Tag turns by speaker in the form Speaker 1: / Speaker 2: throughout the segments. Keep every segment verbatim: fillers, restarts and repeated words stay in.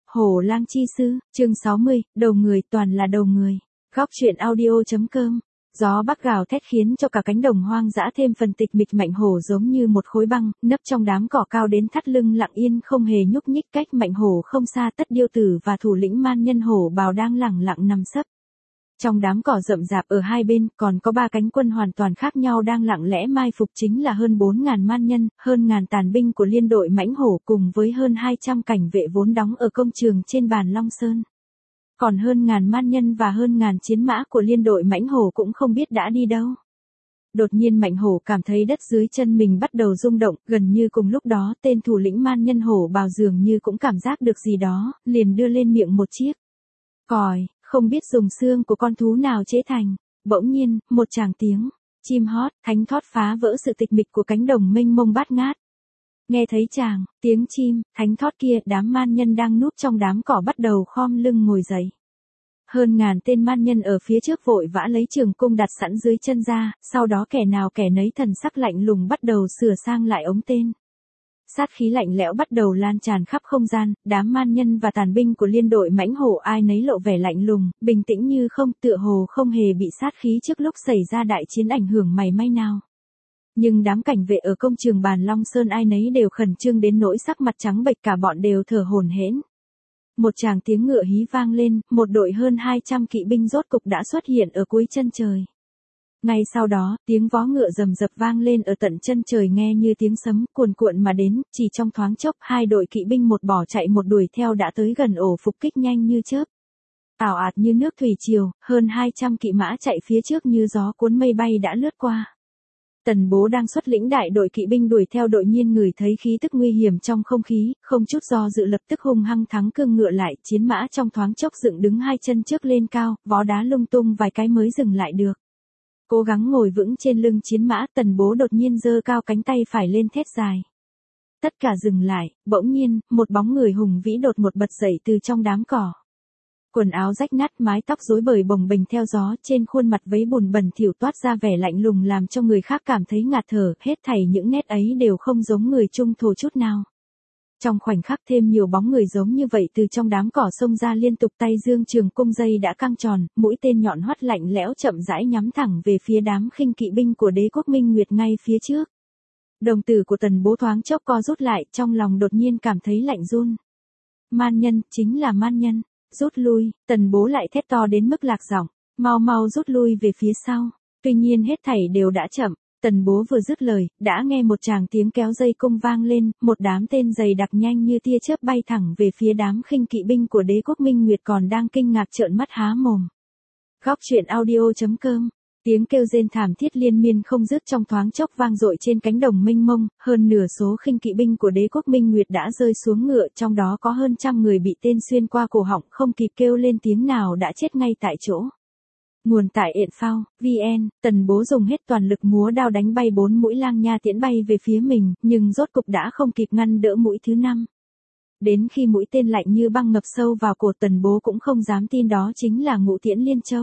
Speaker 1: Hổ lang chi sư, chương sáu mươi, đầu người toàn là đầu người. Góc truyện audio.com. Gió bắc gào thét khiến cho cả cánh đồng hoang dã thêm phần tịch mịch. Mạnh hổ giống như một khối băng, nấp trong đám cỏ cao đến thắt lưng lặng yên không hề nhúc nhích. Cách Mạnh hổ không xa, Tất Điêu Tử và thủ lĩnh man nhân hổ bào đang lẳng lặng nằm sấp. Trong đám cỏ rậm rạp ở hai bên, còn có ba cánh quân hoàn toàn khác nhau đang lặng lẽ mai phục, chính là hơn bốn ngàn man nhân, hơn ngàn tàn binh của liên đội mãnh hổ cùng với hơn hai trăm cảnh vệ vốn đóng ở công trường trên bàn Long Sơn. Còn hơn ngàn man nhân và hơn ngàn chiến mã của liên đội mãnh hổ cũng không biết đã đi đâu. Đột nhiên Mạnh hổ cảm thấy đất dưới chân mình bắt đầu rung động, gần như cùng lúc đó tên thủ lĩnh man nhân hổ bào dường như cũng cảm giác được gì đó, liền đưa lên miệng một chiếc còi. Không biết dùng xương của con thú nào chế thành. Bỗng nhiên, một tràng tiếng chim hót, thánh thót phá vỡ sự tịch mịch của cánh đồng mênh mông bát ngát. Nghe thấy chàng tiếng chim, thánh thót kia, đám man nhân đang núp trong đám cỏ bắt đầu khom lưng ngồi dậy. Hơn ngàn tên man nhân ở phía trước vội vã lấy trường cung đặt sẵn dưới chân ra, sau đó kẻ nào kẻ nấy thần sắc lạnh lùng bắt đầu sửa sang lại ống tên. Sát khí lạnh lẽo bắt đầu lan tràn khắp không gian, đám man nhân và tàn binh của liên đội mãnh hổ ai nấy lộ vẻ lạnh lùng, bình tĩnh như không, tựa hồ không hề bị sát khí trước lúc xảy ra đại chiến ảnh hưởng mảy may nào. Nhưng đám cảnh vệ ở công trường bàn Long Sơn ai nấy đều khẩn trương đến nỗi sắc mặt trắng bệch, cả bọn đều thở hổn hển. Một tràng tiếng ngựa hí vang lên, một đội hơn hai trăm kỵ binh rốt cục đã xuất hiện ở cuối chân trời. Ngay sau đó, tiếng vó ngựa rầm rập vang lên ở tận chân trời nghe như tiếng sấm cuồn cuộn mà đến, chỉ trong thoáng chốc hai đội kỵ binh một bỏ chạy một đuổi theo đã tới gần ổ phục kích nhanh như chớp. Ào ạt như nước thủy triều, hơn hai trăm kỵ mã chạy phía trước như gió cuốn mây bay đã lướt qua. Tần Bố đang xuất lĩnh đại đội kỵ binh đuổi theo, đột nhiên ngửi thấy khí tức nguy hiểm trong không khí, không chút do dự lập tức hung hăng thắng cương ngựa lại, chiến mã trong thoáng chốc dựng đứng hai chân trước lên cao, vó đá lung tung vài cái mới dừng lại được. Cố gắng ngồi vững trên lưng chiến mã, Tần Bố đột nhiên giơ cao cánh tay phải lên thét dài. Tất cả dừng lại, bỗng nhiên, một bóng người hùng vĩ đột ngột bật dậy từ trong đám cỏ. Quần áo rách nát, mái tóc rối bời bồng bềnh theo gió, trên khuôn mặt vấy bùn bẩn thỉu toát ra vẻ lạnh lùng làm cho người khác cảm thấy ngạt thở, hết thảy những nét ấy đều không giống người Trung Thổ chút nào. Trong khoảnh khắc thêm nhiều bóng người giống như vậy từ trong đám cỏ xông ra liên tục, tay dương trường cung dây đã căng tròn, mũi tên nhọn hoắt lạnh lẽo chậm rãi nhắm thẳng về phía đám khinh kỵ binh của Đế quốc Minh Nguyệt ngay phía trước. Đồng tử của Tần Bố thoáng chốc co rút lại, trong lòng đột nhiên cảm thấy lạnh run. Man nhân, chính là man nhân, rút lui, Tần Bố lại thét to đến mức lạc giọng, mau mau rút lui về phía sau. Tuy nhiên hết thảy đều đã chậm. Tần Bố vừa dứt lời, đã nghe một tràng tiếng kéo dây cung vang lên, một đám tên dày đặc nhanh như tia chớp bay thẳng về phía đám khinh kỵ binh của Đế quốc Minh Nguyệt còn đang kinh ngạc trợn mắt há mồm. Góc truyện audio.com. Tiếng kêu rên thảm thiết liên miên không dứt trong thoáng chốc vang dội trên cánh đồng mênh mông, hơn nửa số khinh kỵ binh của Đế quốc Minh Nguyệt đã rơi xuống ngựa, trong đó có hơn trăm người bị tên xuyên qua cổ họng, không kịp kêu lên tiếng nào đã chết ngay tại chỗ. Nguồn tại ện phao, vn, Tần Bố dùng hết toàn lực múa đao đánh bay bốn mũi lang nha tiễn bay về phía mình, nhưng rốt cục đã không kịp ngăn đỡ mũi thứ năm. Đến khi mũi tên lạnh như băng ngập sâu vào cổ, Tần Bố cũng không dám tin đó chính là ngũ tiễn liên châu.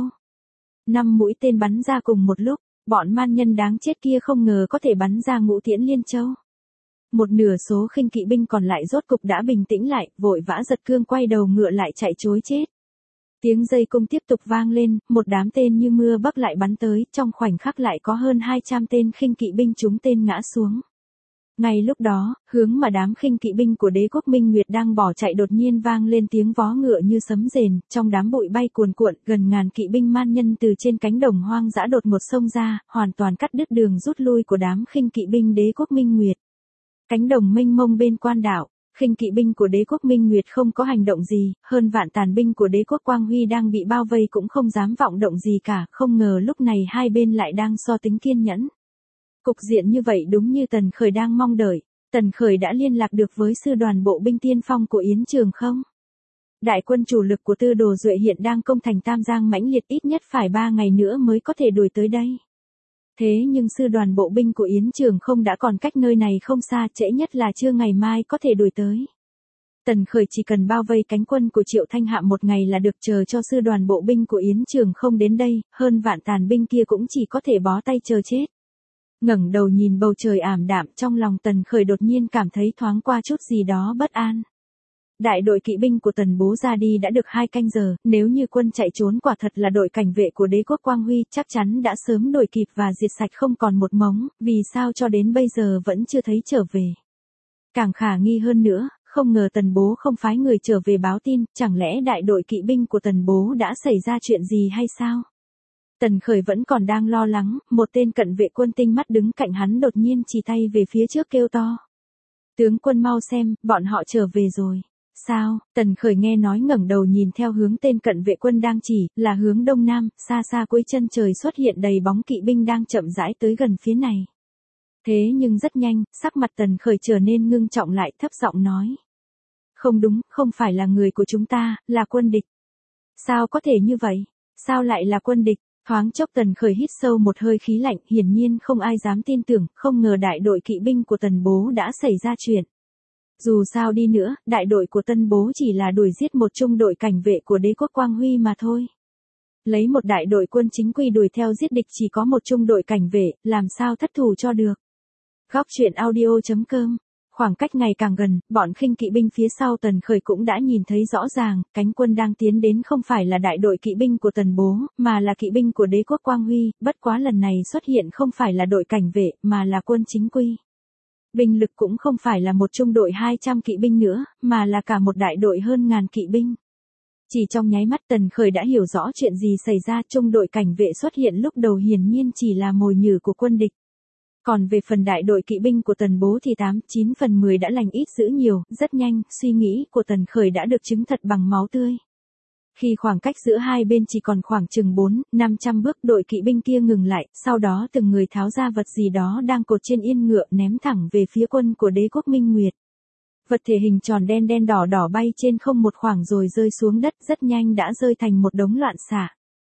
Speaker 1: Năm mũi tên bắn ra cùng một lúc, bọn man nhân đáng chết kia không ngờ có thể bắn ra ngũ tiễn liên châu. Một nửa số khinh kỵ binh còn lại rốt cục đã bình tĩnh lại, vội vã giật cương quay đầu ngựa lại chạy trối chết. Tiếng dây cung tiếp tục vang lên, một đám tên như mưa bắc lại bắn tới, trong khoảnh khắc lại có hơn hai trăm tên khinh kỵ binh trúng tên ngã xuống. Ngay lúc đó, hướng mà đám khinh kỵ binh của Đế quốc Minh Nguyệt đang bỏ chạy đột nhiên vang lên tiếng vó ngựa như sấm rền, trong đám bụi bay cuồn cuộn, gần ngàn kỵ binh man nhân từ trên cánh đồng hoang dã đột ngột xông ra, hoàn toàn cắt đứt đường rút lui của đám khinh kỵ binh Đế quốc Minh Nguyệt. Cánh đồng mênh mông bên quan đảo, khinh kỵ binh của Đế quốc Minh Nguyệt không có hành động gì, hơn vạn tàn binh của Đế quốc Quang Huy đang bị bao vây cũng không dám vọng động gì cả, không ngờ lúc này hai bên lại đang so tính kiên nhẫn. Cục diện như vậy đúng như Tần Khởi đang mong đợi. Tần Khởi đã liên lạc được với sư đoàn bộ binh tiên phong của Yến Trường không? Đại quân chủ lực của Tư Đồ Duệ hiện đang công thành Tam Giang mãnh liệt, ít nhất phải ba ngày nữa mới có thể đuổi tới đây. Thế nhưng sư đoàn bộ binh của Yến Trường không đã còn cách nơi này không xa, trễ nhất là trưa ngày mai có thể đuổi tới. Tần Khởi chỉ cần bao vây cánh quân của Triệu Thanh Hạm một ngày là được, chờ cho sư đoàn bộ binh của Yến Trường không đến đây, hơn vạn tàn binh kia cũng chỉ có thể bó tay chờ chết. Ngẩng đầu nhìn bầu trời ảm đạm, trong lòng Tần Khởi đột nhiên cảm thấy thoáng qua chút gì đó bất an. Đại đội kỵ binh của Tần Bố ra đi đã được hai canh giờ, nếu như quân chạy trốn quả thật là đội cảnh vệ của đế quốc Quang Huy, chắc chắn đã sớm đuổi kịp và diệt sạch không còn một mống, vì sao cho đến bây giờ vẫn chưa thấy trở về. Càng khả nghi hơn nữa, không ngờ Tần Bố không phái người trở về báo tin, chẳng lẽ đại đội kỵ binh của Tần Bố đã xảy ra chuyện gì hay sao? Tần Khởi vẫn còn đang lo lắng, một tên cận vệ quân tinh mắt đứng cạnh hắn đột nhiên chỉ tay về phía trước kêu to. Tướng quân mau xem, bọn họ trở về rồi. Sao? Tần Khởi nghe nói ngẩng đầu nhìn theo hướng tên cận vệ quân đang chỉ, là hướng đông nam, xa xa cuối chân trời xuất hiện đầy bóng kỵ binh đang chậm rãi tới gần phía này. Thế nhưng rất nhanh, sắc mặt Tần Khởi trở nên ngưng trọng lại, thấp giọng nói. Không đúng, không phải là người của chúng ta, là quân địch. Sao có thể như vậy? Sao lại là quân địch? Thoáng chốc Tần Khởi hít sâu một hơi khí lạnh, hiển nhiên không ai dám tin tưởng, không ngờ đại đội kỵ binh của Tần Bố đã xảy ra chuyện. Dù sao đi nữa, đại đội của Tần Bố chỉ là đuổi giết một trung đội cảnh vệ của đế quốc Quang Huy mà thôi. Lấy một đại đội quân chính quy đuổi theo giết địch chỉ có một trung đội cảnh vệ, làm sao thất thủ cho được. Góc truyện audio chấm com. Khoảng cách ngày càng gần, bọn khinh kỵ binh phía sau Tần Khởi cũng đã nhìn thấy rõ ràng, cánh quân đang tiến đến không phải là đại đội kỵ binh của Tần Bố, mà là kỵ binh của đế quốc Quang Huy, bất quá lần này xuất hiện không phải là đội cảnh vệ, mà là quân chính quy. Binh lực cũng không phải là một trung đội hai trăm kỵ binh nữa, mà là cả một đại đội hơn ngàn kỵ binh. Chỉ trong nháy mắt Tần Khởi đã hiểu rõ chuyện gì xảy ra, trung đội cảnh vệ xuất hiện lúc đầu hiển nhiên chỉ là mồi nhử của quân địch. Còn về phần đại đội kỵ binh của Tần Bố thì tám, chín phần mười đã lành ít dữ nhiều, rất nhanh, suy nghĩ của Tần Khởi đã được chứng thật bằng máu tươi. Khi khoảng cách giữa hai bên chỉ còn khoảng chừng bốn, năm trăm bước, đội kỵ binh kia ngừng lại, sau đó từng người tháo ra vật gì đó đang cột trên yên ngựa ném thẳng về phía quân của đế quốc Minh Nguyệt. Vật thể hình tròn đen đen đỏ đỏ bay trên không một khoảng rồi rơi xuống đất, rất nhanh đã rơi thành một đống loạn xạ.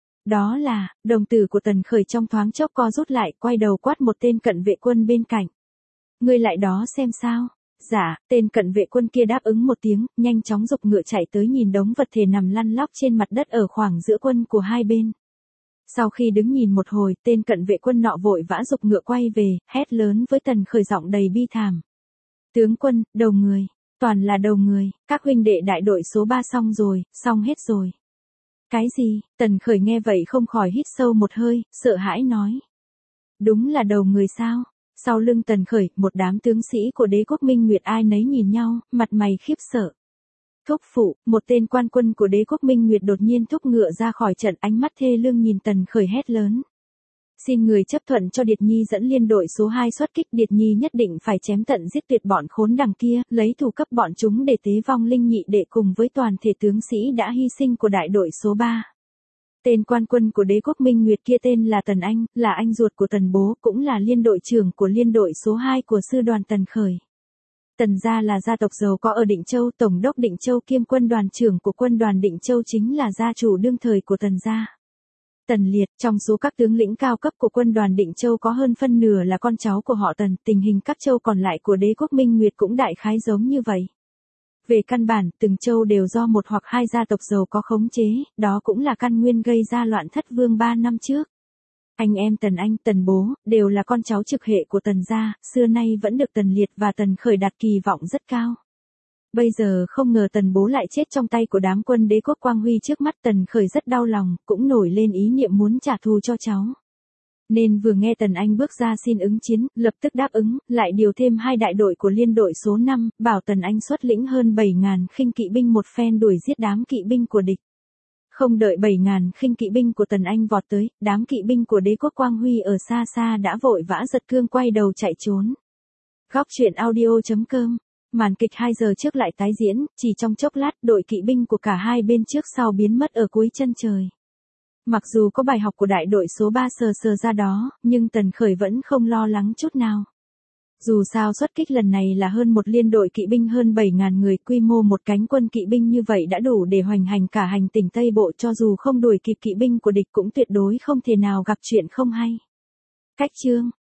Speaker 1: Đó là, đồng tử của Tần Khởi trong thoáng chốc co rút lại, quay đầu quát một tên cận vệ quân bên cạnh. Ngươi lại đó xem sao? Dạ, tên cận vệ quân kia đáp ứng một tiếng, nhanh chóng giục ngựa chạy tới nhìn đống vật thể nằm lăn lóc trên mặt đất ở khoảng giữa quân của hai bên. Sau khi đứng nhìn một hồi, tên cận vệ quân nọ vội vã giục ngựa quay về, hét lớn với Tần Khởi giọng đầy bi thảm. Tướng quân, đầu người, toàn là đầu người, các huynh đệ đại đội số ba xong rồi, xong hết rồi. Cái gì? Tần Khởi nghe vậy không khỏi hít sâu một hơi, sợ hãi nói. Đúng là đầu người sao? Sau lưng Tần Khởi, một đám tướng sĩ của đế quốc Minh Nguyệt ai nấy nhìn nhau, mặt mày khiếp sợ. Thúc phụ, một tên quan quân của đế quốc Minh Nguyệt đột nhiên thúc ngựa ra khỏi trận, ánh mắt thê lương nhìn Tần Khởi hét lớn. Xin người chấp thuận cho Điệt Nhi dẫn liên đội số hai xuất kích, Điệt Nhi nhất định phải chém tận giết tuyệt bọn khốn đằng kia, lấy thủ cấp bọn chúng để tế vong linh nhị đệ cùng với toàn thể tướng sĩ đã hy sinh của đại đội số ba. Tên quan quân của đế quốc Minh Nguyệt kia tên là Tần Anh, là anh ruột của Tần Bố, cũng là liên đội trưởng của liên đội số hai của sư đoàn Tần Khởi. Tần gia là gia tộc giàu có ở Định Châu, tổng đốc Định Châu kiêm quân đoàn trưởng của quân đoàn Định Châu chính là gia chủ đương thời của Tần gia. Tần Liệt, trong số các tướng lĩnh cao cấp của quân đoàn Định Châu có hơn phân nửa là con cháu của họ Tần, tình hình các châu còn lại của đế quốc Minh Nguyệt cũng đại khái giống như vậy. Về căn bản, từng châu đều do một hoặc hai gia tộc giàu có khống chế, đó cũng là căn nguyên gây ra loạn thất vương ba năm trước. Anh em Tần Anh, Tần Bố, đều là con cháu trực hệ của Tần gia, xưa nay vẫn được Tần Liệt và Tần Khởi đặt kỳ vọng rất cao. Bây giờ không ngờ Tần Bố lại chết trong tay của đám quân đế quốc Quang Huy trước mắt, Tần Khởi rất đau lòng, cũng nổi lên ý niệm muốn trả thù cho cháu. Nên vừa nghe Tần Anh bước ra xin ứng chiến, lập tức đáp ứng, lại điều thêm hai đại đội của liên đội số năm, bảo Tần Anh xuất lĩnh hơn bảy ngàn khinh kỵ binh một phen đuổi giết đám kỵ binh của địch. Không đợi bảy ngàn khinh kỵ binh của Tần Anh vọt tới, đám kỵ binh của đế quốc Quang Huy ở xa xa đã vội vã giật cương quay đầu chạy trốn. Góc truyện audio chấm com. Màn kịch hai giờ trước lại tái diễn, chỉ trong chốc lát đội kỵ binh của cả hai bên trước sau biến mất ở cuối chân trời. Mặc dù có bài học của đại đội số ba sờ sờ ra đó, nhưng Tần Khởi vẫn không lo lắng chút nào. Dù sao xuất kích lần này là hơn một liên đội kỵ binh hơn bảy ngàn người, quy mô một cánh quân kỵ binh như vậy đã đủ để hoành hành cả hành tỉnh Tây Bộ, cho dù không đuổi kịp kỵ binh của địch cũng tuyệt đối không thể nào gặp chuyện không hay. Cách chương